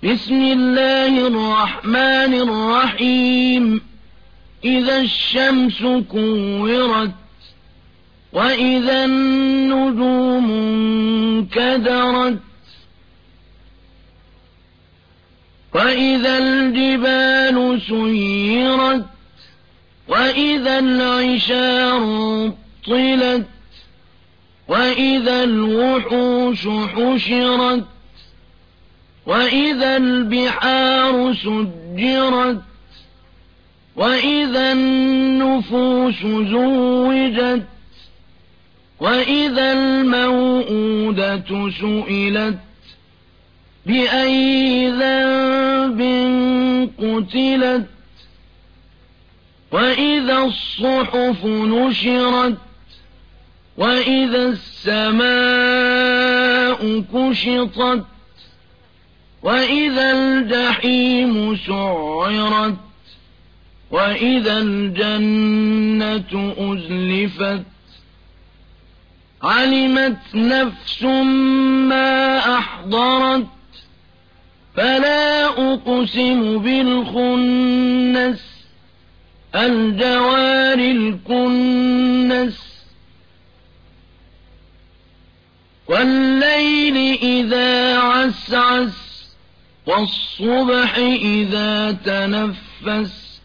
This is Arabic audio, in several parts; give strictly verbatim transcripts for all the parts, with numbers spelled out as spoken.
بسم الله الرحمن الرحيم إذا الشمس كورت وإذا النجوم انكدرت وإذا الجبال سيرت وإذا العشار طلت وإذا الوحوش حشرت وإذا البحار سجرت وإذا النفوس زوجت وإذا الموءودة سئلت بأي ذنب قتلت وإذا الصحف نشرت وإذا السماء كشطت وإذا الجحيم سعرت وإذا الجنة أزلفت علمت نفس ما أحضرت فلا أقسم بالخنس الجوار الكنس والليل إذا عسعس والصبح إذا تنفس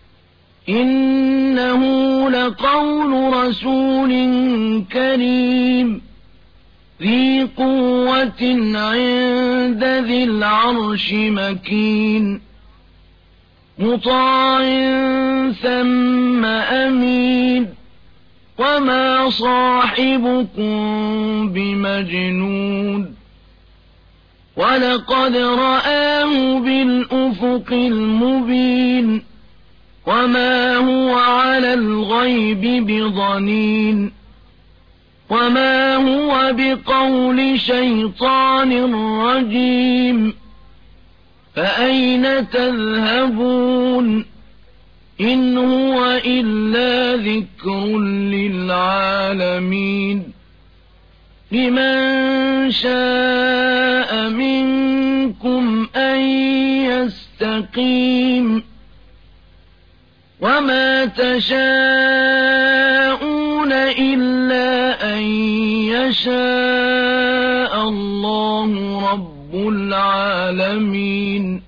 إنه لقول رسول كريم ذي قوة عند ذي العرش مكين مطاع ثم أمين وما صاحبكم بمجنون ولقد رآه بالأفق المبين وما هو على الغيب بضنين وما هو بقول شيطان رجيم فأين تذهبون إن هو إلا ذكر للعالمين لمن شاء منكم أن يستقيم وما تشاءون إلا أن يشاء الله رب العالمين.